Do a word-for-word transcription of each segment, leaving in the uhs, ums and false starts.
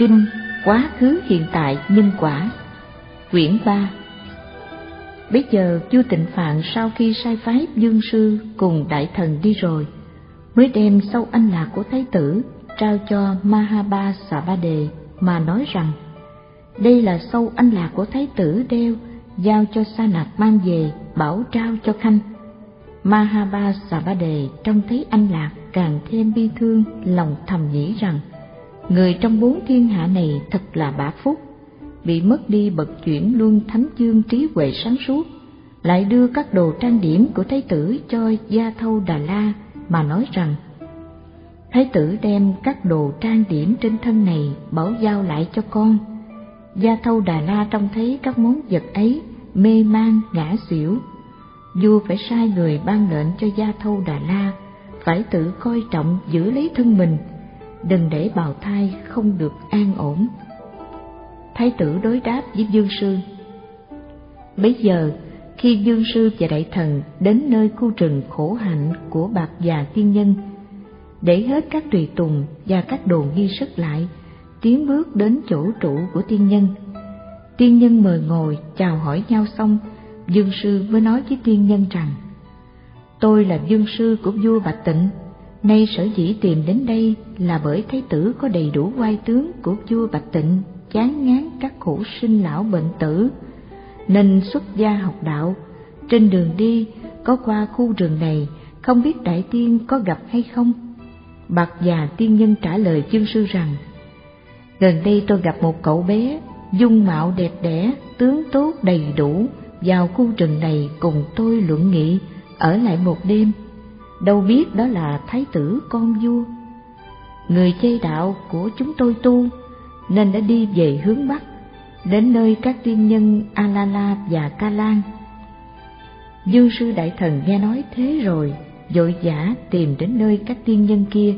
Kinh Quá khứ hiện tại nhân quả, quyển ba. Bây giờ vua Tịnh Phạn sau khi sai phái Dương Sư cùng đại thần đi rồi, mới đem sâu anh lạc của thái tử trao cho Mahabasavade mà nói rằng: đây là sâu anh lạc của thái tử đeo, giao cho Sa Nạp mang về, bảo trao cho Khanh. Mahabasavade trông thấy anh lạc càng thêm bi thương, lòng thầm nghĩ rằng: người trong bốn thiên hạ này thật là bả phúc, bị mất đi bậc chuyển luân thánh chương trí huệ sáng suốt, lại đưa các đồ trang điểm của thái tử cho Gia Thâu Đà La mà nói rằng: thái tử đem các đồ trang điểm trên thân này bảo giao lại cho con. Gia Thâu Đà La trông thấy các món vật ấy, mê man ngã xỉu. Vua phải sai người ban lệnh cho Gia Thâu Đà La phải tự coi trọng giữ lấy thân mình, đừng để bào thai không được an ổn. Thái tử đối đáp với Dương Sư. Bấy giờ khi Dương Sư và đại thần đến nơi khu rừng khổ hạnh của Bạc Già Tiên Nhân, để hết các tùy tùng và các đồ nghi sức lại, tiến bước đến chỗ trụ của tiên nhân. Tiên nhân mời ngồi chào hỏi nhau xong, Dương Sư mới nói với tiên nhân rằng: tôi là Dương Sư của vua Bạch Tịnh, nay sở dĩ tìm đến đây là bởi thái tử có đầy đủ oai tướng của vua Bạch Tịnh, chán ngán các khổ sinh lão bệnh tử, nên xuất gia học đạo. Trên đường đi có qua khu rừng này, không biết đại tiên có gặp hay không? Bạc Già tiên nhân trả lời Dương Sư rằng: gần đây tôi gặp một cậu bé, dung mạo đẹp đẽ, tướng tốt đầy đủ, vào khu rừng này cùng tôi luận nghị, ở lại một đêm. Đâu biết đó là thái tử con vua. Người chê đạo của chúng tôi tu, nên đã đi về hướng Bắc, đến nơi các tiên nhân Alala và Ca Lan. Dương Sư đại thần nghe nói thế rồi, vội vã tìm đến nơi các tiên nhân kia.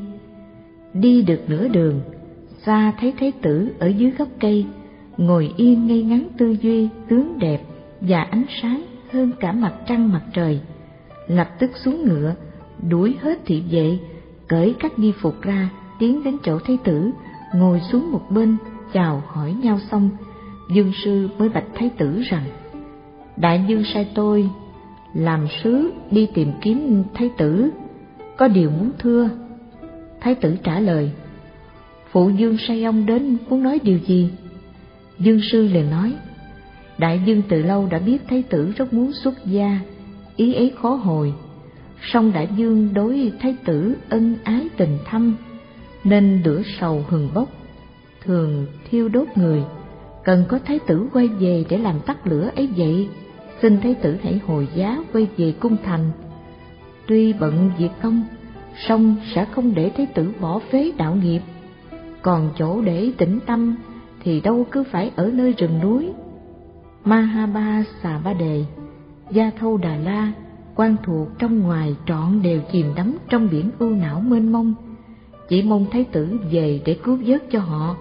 Đi được nửa đường, xa thấy thái tử ở dưới gốc cây, ngồi yên ngây ngắn tư duy, tướng đẹp và ánh sáng hơn cả mặt trăng mặt trời. Lập tức xuống ngựa, đuổi hết thị vệ, cởi các y phục ra, tiến đến chỗ thái tử, ngồi xuống một bên, chào hỏi nhau xong, Dương Sư mới bạch thái tử rằng: đại dương sai tôi làm sứ đi tìm kiếm thái tử, có điều muốn thưa. Thái tử trả lời: phụ dương sai ông đến muốn nói điều gì? Dương Sư liền nói: đại dương từ lâu đã biết thái tử rất muốn xuất gia, ý ấy khó hồi. Song đại dương đối thái tử ân ái tình thâm, nên lửa sầu hừng bốc, thường thiêu đốt người, cần có thái tử quay về để làm tắt lửa ấy vậy. Xin thái tử hãy hồi giá quay về cung thành. Tuy bận việc công, song sẽ không để thái tử bỏ phế đạo nghiệp. Còn chỗ để tĩnh tâm thì đâu cứ phải ở nơi rừng núi. Mahabasavade, Gia Thâu Đà La, quan thuộc trong ngoài trọn đều chìm đắm trong biển ưu não mênh mông, chỉ mong thái tử về để cứu vớt cho họ.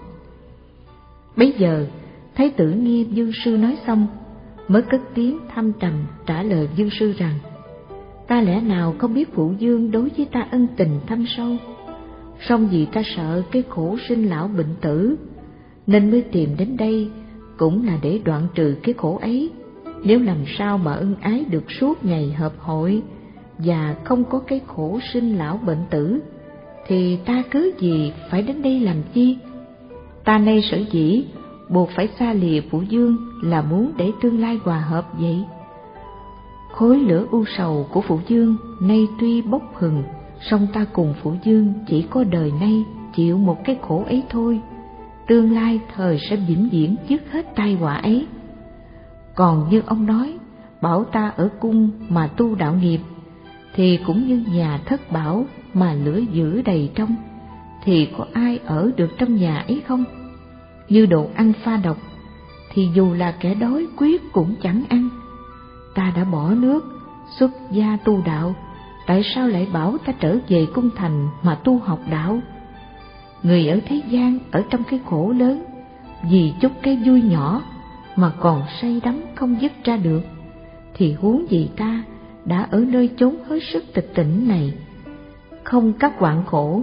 Bấy giờ thái tử nghe Dương Sư nói xong, mới cất tiếng thâm trầm trả lời Dương Sư rằng: ta lẽ nào không biết phụ dương đối với ta ân tình thâm sâu, song vì ta sợ cái khổ sinh lão bệnh tử, nên mới tìm đến đây, cũng là để đoạn trừ cái khổ ấy. Nếu làm sao mà ân ái được suốt ngày hợp hội, và không có cái khổ sinh lão bệnh tử, thì ta cứ gì phải đến đây làm chi? Ta nay sở dĩ buộc phải xa lìa phụ dương là muốn để tương lai hòa hợp vậy. Khối lửa u sầu của phụ dương nay tuy bốc hừng, song ta cùng phụ dương chỉ có đời nay chịu một cái khổ ấy thôi, tương lai thời sẽ vĩnh viễn dứt hết tai họa ấy. Còn như ông nói, bảo ta ở cung mà tu đạo nghiệp, thì cũng như nhà thất bảo mà lửa dữ đầy trong, thì có ai ở được trong nhà ấy không? Như đồ ăn pha độc, thì dù là kẻ đói quyết cũng chẳng ăn. Ta đã bỏ nước, xuất gia tu đạo, tại sao lại bảo ta trở về cung thành mà tu học đạo? Người ở thế gian ở trong cái khổ lớn, vì chút cái vui nhỏ mà còn say đắm không dứt ra được, thì huống gì ta đã ở nơi chốn hết sức tịch tỉnh này. Không các hoạn khổ,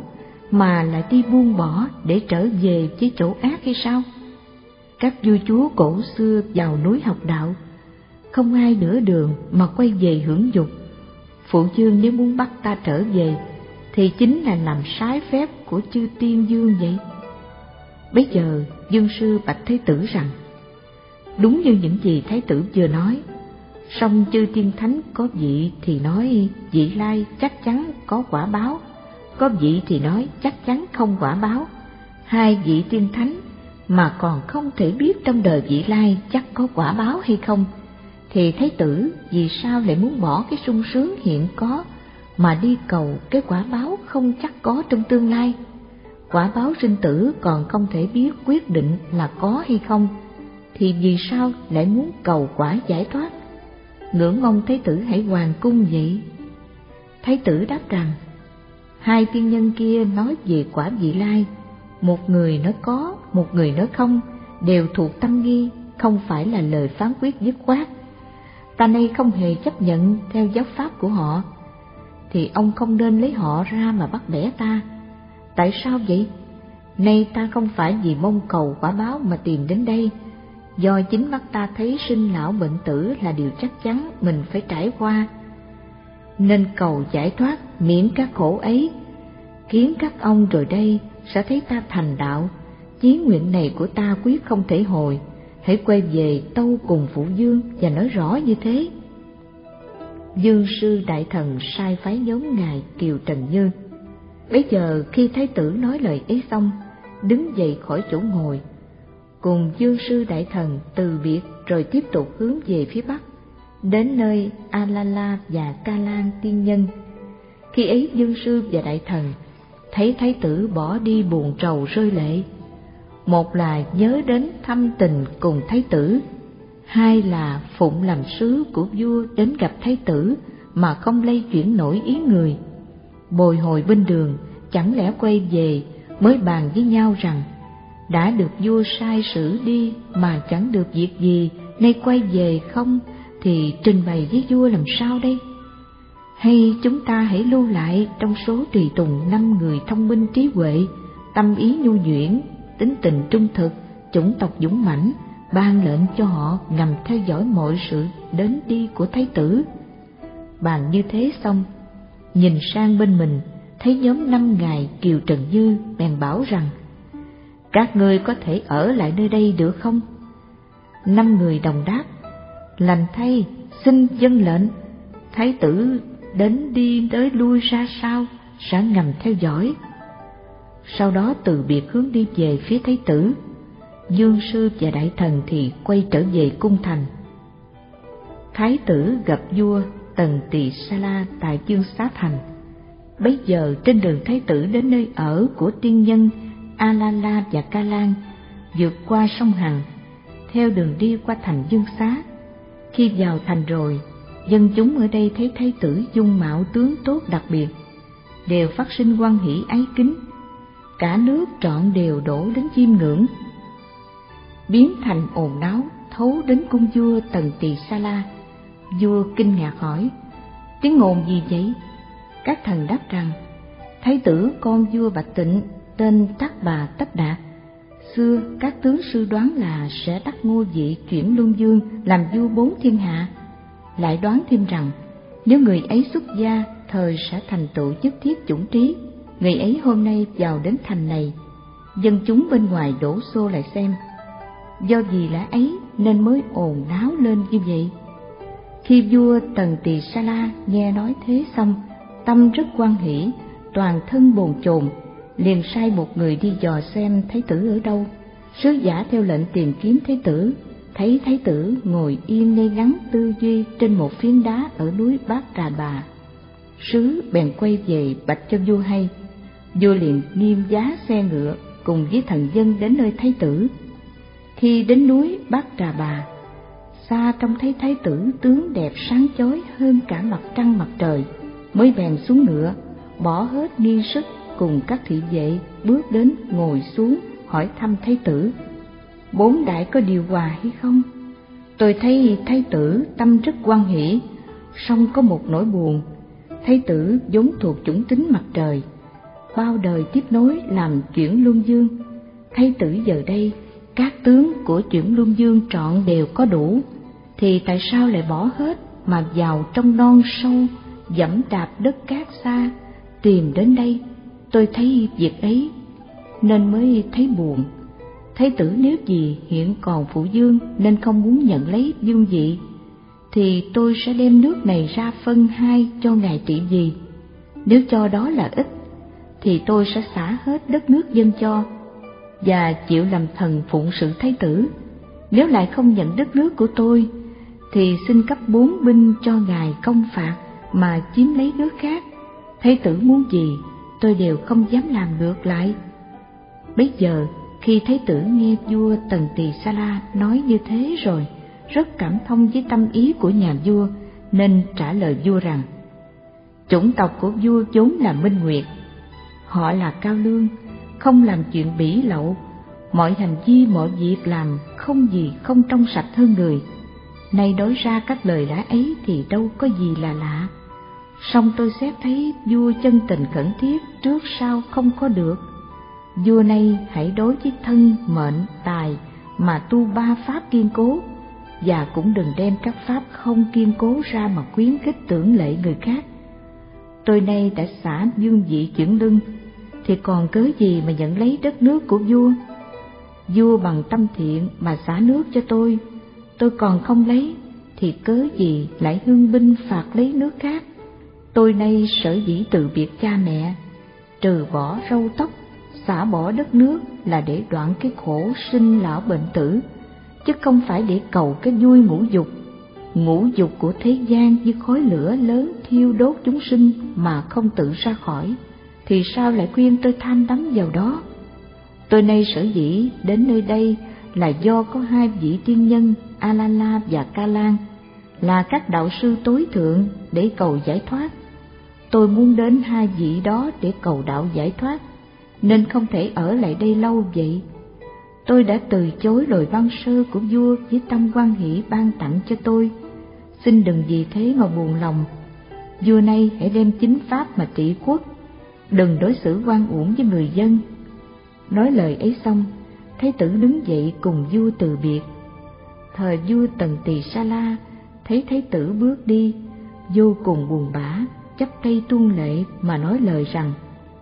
mà lại đi buông bỏ để trở về với chỗ ác hay sao? Các vua chúa cổ xưa vào núi học đạo, không ai nửa đường mà quay về hưởng dục. Phụ vương nếu muốn bắt ta trở về thì chính là làm trái phép của chư tiên vương vậy. Bấy giờ Dương sư bạch Thái tử rằng: đúng như những gì Thái tử vừa nói, song chư tiên thánh có vị thì nói vị lai chắc chắn có quả báo, có vị thì nói chắc chắn không quả báo. Hai vị tiên thánh mà còn không thể biết trong đời vị lai chắc có quả báo hay không, thì Thái tử vì sao lại muốn bỏ cái sung sướng hiện có mà đi cầu cái quả báo không chắc có trong tương lai? Quả báo sinh tử còn không thể biết quyết định là có hay không, thì vì sao lại muốn cầu quả giải thoát? Ngưỡng mong Thái tử hãy hoàng cung vậy. Thái tử đáp rằng: hai tiên nhân kia nói về quả vị lai, một người nói có, một người nói không, đều thuộc tâm nghi, không phải là lời phán quyết dứt khoát. Ta nay không hề chấp nhận theo giáo pháp của họ, thì ông không nên lấy họ ra mà bắt bẻ ta. Tại sao vậy? Nay ta không phải vì mong cầu quả báo mà tìm đến đây, do chính mắt ta thấy sinh lão bệnh tử là điều chắc chắn mình phải trải qua, nên cầu giải thoát miễn các khổ ấy. Kiến các ông rồi đây sẽ thấy ta thành đạo, chí nguyện này của ta quyết không thể hồi. Hãy quay về tâu cùng phụ vương và nói rõ như thế. Dương sư đại thần sai phái nhóm ngài Kiều Trần Như. Bấy giờ khi Thái tử nói lời ấy xong, đứng dậy khỏi chỗ ngồi, cùng Dương sư đại thần từ biệt, rồi tiếp tục hướng về phía bắc, đến nơi Alala và Ca Lan tiên nhân. Khi ấy Dương sư và đại thần thấy Thái tử bỏ đi buồn rầu rơi lệ. Một là nhớ đến thâm tình cùng Thái tử, hai là phụng làm sứ của vua đến gặp Thái tử mà không lay chuyển nổi ý người. Bồi hồi bên đường, chẳng lẽ quay về mới bàn với nhau rằng: đã được vua sai sử đi mà chẳng được việc gì, nay quay về không thì trình bày với vua làm sao đây? Hay chúng ta hãy lưu lại trong số tùy tùng năm người thông minh trí huệ, tâm ý nhu nhuyễn, tính tình trung thực, chủng tộc dũng mãnh, ban lệnh cho họ ngầm theo dõi mọi sự đến đi của Thái tử. Bàn như thế xong, nhìn sang bên mình, thấy nhóm năm ngài Kiều Trần Như, bèn bảo rằng: các ngươi có thể ở lại nơi đây được không? Năm người đồng đáp: lành thay, xin vâng lệnh. Thái tử đến đi tới lui ra sao, sẽ ngầm theo dõi. Sau đó từ biệt hướng đi về phía Thái tử. Dương sư và đại thần thì quay trở về cung thành. Thái tử gặp vua Tần Tỳ Sa La tại Dương Xá Thành. Bấy giờ trên đường Thái tử đến nơi ở của tiên nhân Alala và Ca Lan, vượt qua sông Hằng, theo đường đi qua thành Dương Xá. Khi vào thành rồi, dân chúng ở đây thấy Thái tử dung mạo tướng tốt đặc biệt, đều phát sinh hoan hỷ ái kính. Cả nước trọn đều đổ đến chiêm ngưỡng, biến thành ồn náo, thấu đến cung vua Tần Tỳ Sa La. Vua kinh ngạc hỏi: tiếng ồn gì vậy? Các thần đáp rằng: Thái tử con vua Bạch Tịnh, tên Tát Bà Tất Đạt, xưa các tướng sư đoán là sẽ đắc ngôi vị chuyển luân vương, làm vua bốn thiên hạ. Lại đoán thêm rằng nếu người ấy xuất gia, thời sẽ thành tựu nhất thiết chủng trí. Người ấy hôm nay vào đến thành này, dân chúng bên ngoài đổ xô lại xem. Do vì lẽ ấy nên mới ồn náo lên như vậy. Khi vua Tần Tỳ Sa La nghe nói thế xong, tâm rất hoan hỷ, toàn thân bồn chồn, liền sai một người đi dò xem Thái tử ở đâu. Sứ giả theo lệnh tìm kiếm Thái tử, thấy Thái tử ngồi yên ngay ngắn tư duy trên một phiến đá ở núi Bát Trà Bà. Sứ bèn quay về bạch cho vua hay. Vua liền nghiêm giá xe ngựa cùng với thần dân đến nơi Thái tử. Khi đến núi Bát Trà Bà, xa trông thấy Thái tử tướng đẹp sáng chói hơn cả mặt trăng mặt trời, mới bèn xuống ngựa, bỏ hết nghi sức cùng các thị vệ, bước đến ngồi xuống hỏi thăm Thái tử: bốn đại có điều hòa hay không? Tôi thấy Thái tử tâm rất hoan hỷ, song có một nỗi buồn. Thái tử vốn thuộc chủng tính mặt trời, bao đời tiếp nối làm chuyển luân dương. Thái tử giờ đây các tướng của chuyển luân dương trọn đều có đủ, thì tại sao lại bỏ hết mà vào trong non sâu dẫm đạp đất cát xa tìm đến đây? Tôi thấy việc ấy nên mới thấy buồn. Thái tử nếu gì hiện còn phụ dương nên không muốn nhận lấy vương vị, thì tôi sẽ đem nước này ra phân hai cho ngài trị vì. Nếu cho đó là ít, thì tôi sẽ xả hết đất nước dâng cho, và chịu làm thần phụng sự thái tử. Nếu lại không nhận đất nước của tôi, thì xin cấp bốn binh cho ngài công phạt mà chiếm lấy nước khác. Thái tử muốn gì, tôi đều không dám làm ngược lại. Bây giờ, khi thái tử nghe vua Tần Tỳ Sa La nói như thế rồi, rất cảm thông với tâm ý của nhà vua, nên trả lời vua rằng: chủng tộc của vua vốn là Minh Nguyệt, họ là cao lương, không làm chuyện bỉ lậu, mọi hành vi mọi việc làm không gì không trong sạch hơn người. Nay nói ra các lời lẽ ấy thì đâu có gì là lạ. Song tôi xét thấy vua chân tình khẩn thiết, trước sau không có được. Vua nay hãy đối với thân, mệnh, tài mà tu ba pháp kiên cố, và cũng đừng đem các pháp không kiên cố ra mà khuyến khích tưởng lệ người khác. Tôi nay đã xả vương vị chuyển lưng, thì còn cớ gì mà nhận lấy đất nước của vua? Vua bằng tâm thiện mà xả nước cho tôi, tôi còn không lấy, thì cớ gì lại hưng binh phạt lấy nước khác? Tôi nay sở dĩ từ biệt cha mẹ, trừ bỏ râu tóc, xả bỏ đất nước là để đoạn cái khổ sinh lão bệnh tử, chứ không phải để cầu cái vui ngũ dục. Ngũ dục của thế gian như khói lửa lớn thiêu đốt chúng sinh mà không tự ra khỏi, thì sao lại khuyên tôi tham đắm vào đó? Tôi nay sở dĩ đến nơi đây là do có hai vị tiên nhân Alala và Kalan là các đạo sư tối thượng để cầu giải thoát. Tôi muốn đến hai vị đó để cầu đạo giải thoát, nên không thể ở lại đây lâu vậy. Tôi đã từ chối lời ban sơ của vua với tâm hoan hỷ ban tặng cho tôi. Xin đừng vì thế mà buồn lòng. Vua nay hãy đem chính pháp mà trị quốc, đừng đối xử oan uổng với người dân. Nói lời ấy xong, thái tử đứng dậy cùng vua từ biệt. Thời vua Tần Tỳ Sa La thấy thái tử bước đi, vô cùng buồn bã, chắp tay tuôn lệ mà nói lời rằng: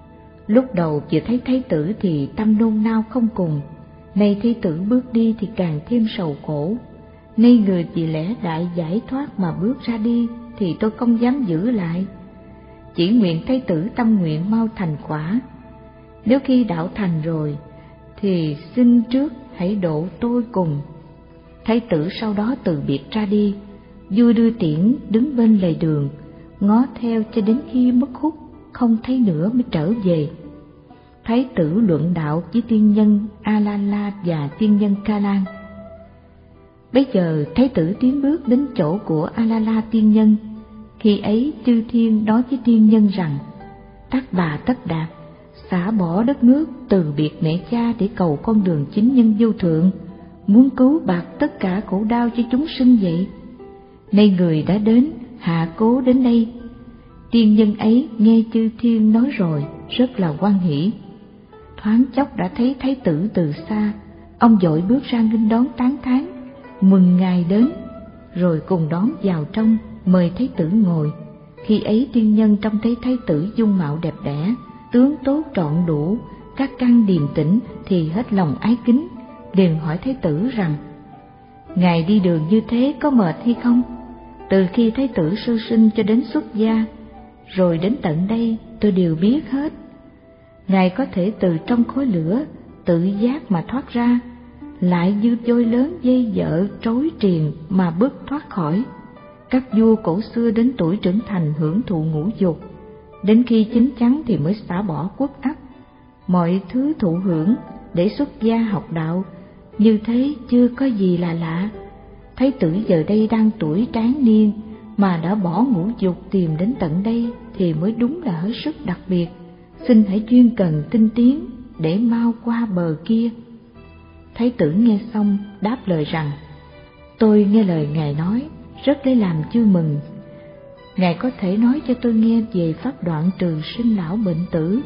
lúc đầu vừa thấy thái tử thì tâm nôn nao không cùng, nay thái tử bước đi thì càng thêm sầu khổ. Nay người vì lẽ đại giải thoát mà bước ra đi, thì tôi không dám giữ lại. Chỉ nguyện thái tử tâm nguyện mau thành quả. Nếu khi đạo thành rồi, thì xin trước hãy độ tôi cùng. Thái tử sau đó từ biệt ra đi. Vua đưa tiễn đứng bên lề đường, ngó theo cho đến khi mất hút, không thấy nữa mới trở về. Thái tử luận đạo với tiên nhân Alala và tiên nhân Kalan. Bây giờ thái tử tiến bước đến chỗ của Alala tiên nhân. Khi ấy chư thiên nói với tiên nhân rằng: tất bà tất đạt, xả bỏ đất nước, từ biệt mẹ cha để cầu con đường chính nhân vô thượng, muốn cứu bạc tất cả khổ đau cho chúng sinh vậy. Nay người đã đến, hạ cố đến đây. Tiên nhân ấy nghe chư thiên nói rồi, rất là hoan hỷ. Thoáng chốc đã thấy thái tử từ xa, ông vội bước ra nghênh đón tán thán, mừng ngài đến, rồi cùng đón vào trong, mời thái tử ngồi. Khi ấy tiên nhân trông thấy thái tử dung mạo đẹp đẽ, tướng tốt trọn đủ, các căn điềm tĩnh, thì hết lòng ái kính, liền hỏi thái tử rằng: ngài đi đường như thế có mệt hay không? Từ khi thái tử sơ sinh cho đến xuất gia, rồi đến tận đây tôi đều biết hết. Ngài có thể từ trong khối lửa tự giác mà thoát ra, lại như voi lớn dây dợ trối triền mà bước thoát khỏi. Các vua cổ xưa đến tuổi trưởng thành hưởng thụ ngũ dục, đến khi chín chắn thì mới xả bỏ quốc ắt, mọi thứ thụ hưởng để xuất gia học đạo. Như thế chưa có gì là lạ. Thái tử giờ đây đang tuổi tráng niên mà đã bỏ ngũ dục tìm đến tận đây thì mới đúng là hết sức đặc biệt. Xin hãy chuyên cần tinh tiến để mau qua bờ kia. Thái tử nghe xong đáp lời rằng: tôi nghe lời ngài nói rất lấy làm vui mừng. Ngài có thể nói cho tôi nghe về pháp đoạn trừ sinh lão bệnh tử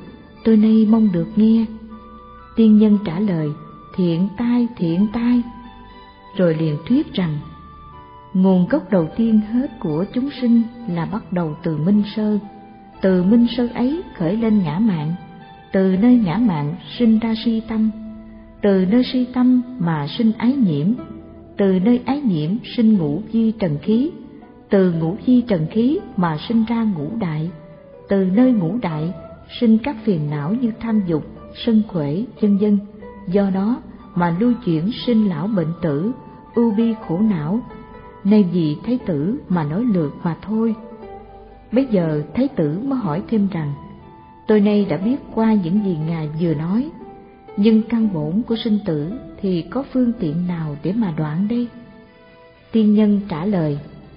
tôi nay mong được nghe. Tiên nhân trả lời, thiện tai, thiện tai. Rồi liền thuyết rằng, nguồn gốc đầu tiên hết của chúng sinh là bắt đầu từ Minh Sơ. Từ Minh Sơ ấy khởi lên ngã mạn, từ nơi ngã mạn sinh ra si tâm, từ nơi si tâm mà sinh ái nhiễm, từ nơi ái nhiễm sinh ngũ vi trần khí, từ ngũ vi trần khí mà sinh ra ngũ đại, từ nơi ngũ đại sinh các phiền não như tham dục, sân khỏe, vân vân. Do đó mà lưu chuyển sinh lão bệnh tử, ưu bi khổ não. Nay vì Thái tử mà nói lược mà thôi. Bây giờ Thái tử mới hỏi thêm rằng, tôi nay đã biết qua những gì ngài vừa nói, nhưng căn bổn của sinh tử thì có phương tiện nào để mà đoạn đây? Tiên nhân trả lời,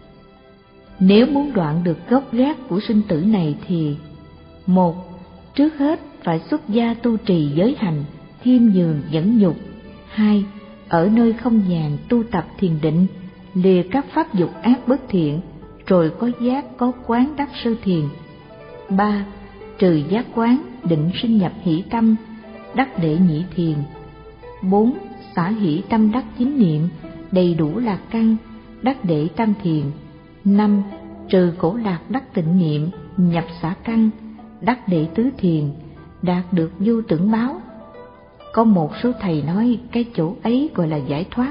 nếu muốn đoạn được gốc gác của sinh tử này thì: một, trước hết phải xuất gia tu trì giới hành, khiêm nhường nhẫn nhục. Hai, ở nơi không nhàn tu tập thiền định, lìa các pháp dục ác bất thiện, rồi có giác có quán đắc sơ thiền. Ba, trừ giác quán, định sinh nhập hỷ tâm, đắc đệ nhị thiền. Bốn, xả hỷ tâm đắc chính niệm, đầy đủ lạc căn, đắc đệ tam thiền. Năm, trừ khổ lạc đắc tịnh niệm, nhập xả căn, đắc đệ tứ thiền, đạt được vô tưởng báo. Có một số thầy nói cái chỗ ấy gọi là giải thoát.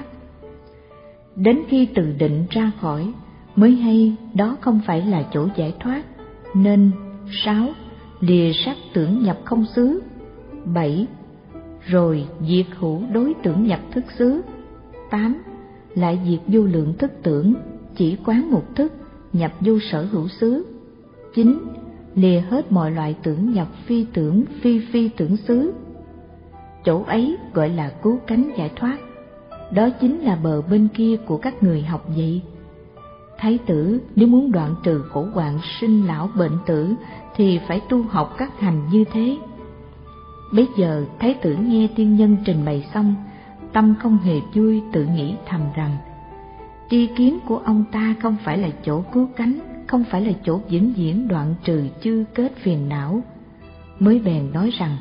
Đến khi từ định ra khỏi mới hay đó không phải là chỗ giải thoát. Nên sáu, lìa sắc tưởng nhập không xứ. Bảy, rồi diệt hữu đối tưởng nhập thức xứ. Tám, lại diệt vô lượng thức tưởng, chỉ quán một thức, nhập vô sở hữu xứ. Chín, lìa hết mọi loại tưởng nhập phi tưởng phi phi tưởng xứ. Chỗ ấy gọi là cứu cánh giải thoát. Đó chính là bờ bên kia của các người học vậy. Thái tử nếu muốn đoạn trừ khổ hoạn sinh lão bệnh tử thì phải tu học các hành như thế. Bây giờ Thái tử nghe tiên nhân trình bày xong, tâm không hề vui, tự nghĩ thầm rằng, tri kiến của ông ta không phải là chỗ cứu cánh, không phải là chỗ vĩnh viễn đoạn trừ chư kết phiền não. Mới bèn nói rằng,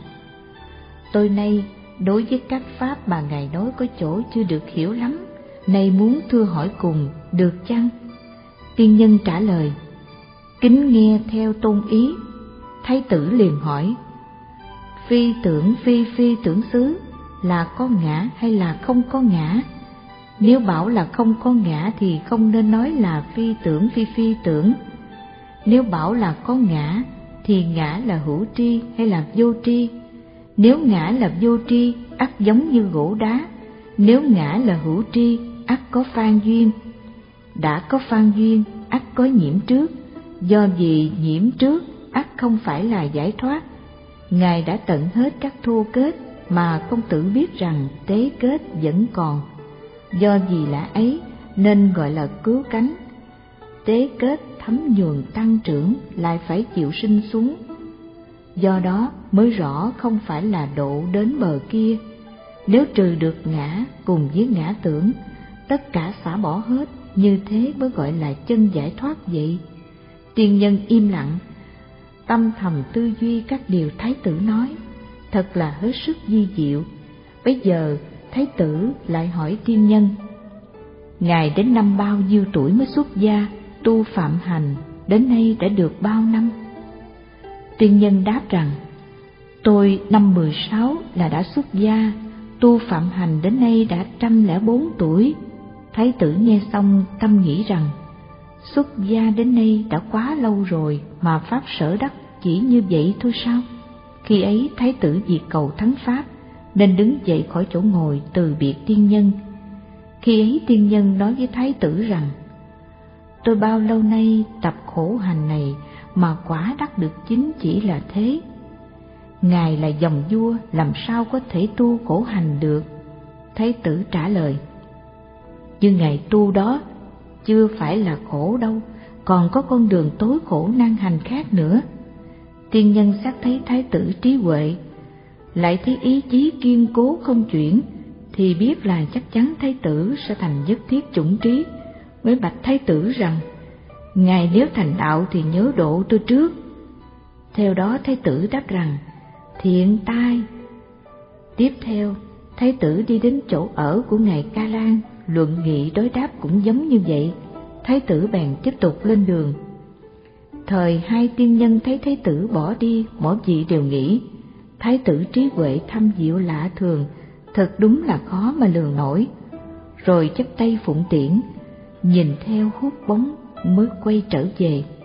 tôi nay đối với các pháp mà ngài nói có chỗ chưa được hiểu lắm, nay muốn thưa hỏi cùng, được chăng? Tiên nhân trả lời, kính nghe theo tôn ý. Thái tử liền hỏi, phi tưởng phi phi tưởng xứ là có ngã hay là không có ngã? Nếu bảo là không có ngã thì không nên nói là phi tưởng phi phi tưởng. Nếu bảo là có ngã thì ngã là hữu tri hay là vô tri? Nếu ngã là vô tri, ắt giống như gỗ đá. Nếu ngã là hữu tri, ắt có phan duyên. Đã có phan duyên, ắt có nhiễm trước. Do vì nhiễm trước, ắt không phải là giải thoát. Ngài đã tận hết các thô kết mà không tự biết rằng tế kết vẫn còn. Do vì lạ ấy nên gọi là cứu cánh. Tế kết thấm nhuần tăng trưởng lại phải chịu sinh xuống. Do đó mới rõ không phải là độ đến bờ kia. Nếu trừ được ngã cùng với ngã tưởng, tất cả xả bỏ hết, như thế mới gọi là chân giải thoát vậy. Tiên nhân im lặng, tâm thầm tư duy các điều Thái tử nói, thật là hết sức vi diệu. Bây giờ Thái tử lại hỏi tiên nhân, ngài đến năm bao nhiêu tuổi mới xuất gia, tu phạm hành, đến nay đã được bao năm? Tiên nhân đáp rằng, tôi năm mười sáu là đã xuất gia, tu phạm hành đến nay đã trăm lẻ bốn tuổi. Thái tử nghe xong tâm nghĩ rằng, xuất gia đến nay đã quá lâu rồi mà pháp sở đắc chỉ như vậy thôi sao? Khi ấy Thái tử vì cầu thắng pháp nên đứng dậy khỏi chỗ ngồi từ biệt tiên nhân. Khi ấy tiên nhân nói với Thái tử rằng, tôi bao lâu nay tập khổ hành này mà quả đắc được chính chỉ là thế. Ngài là dòng vua, làm sao có thể tu khổ hành được? Thái tử trả lời, nhưng ngài tu đó chưa phải là khổ đâu, còn có con đường tối khổ nan hành khác nữa. Tiên nhân xác thấy Thái tử trí huệ, lại thấy ý chí kiên cố không chuyển, thì biết là chắc chắn Thái tử sẽ thành nhất thiết chủng trí, mới bạch Thái tử rằng, ngài nếu thành đạo thì nhớ độ tôi trước. Theo đó Thái tử đáp rằng, thiện tai. Tiếp theo, thái tử đi đến chỗ ở của ngài Ca Lan, luận nghị đối đáp cũng giống như vậy. Thái tử bèn tiếp tục lên đường. Thời hai tiên nhân thấy thái tử bỏ đi, mỗi vị đều nghĩ thái tử trí huệ thâm diệu lạ thường, thật đúng là khó mà lường nổi. Rồi chắp tay phụng tiễn, nhìn theo hút bóng mới quay trở về.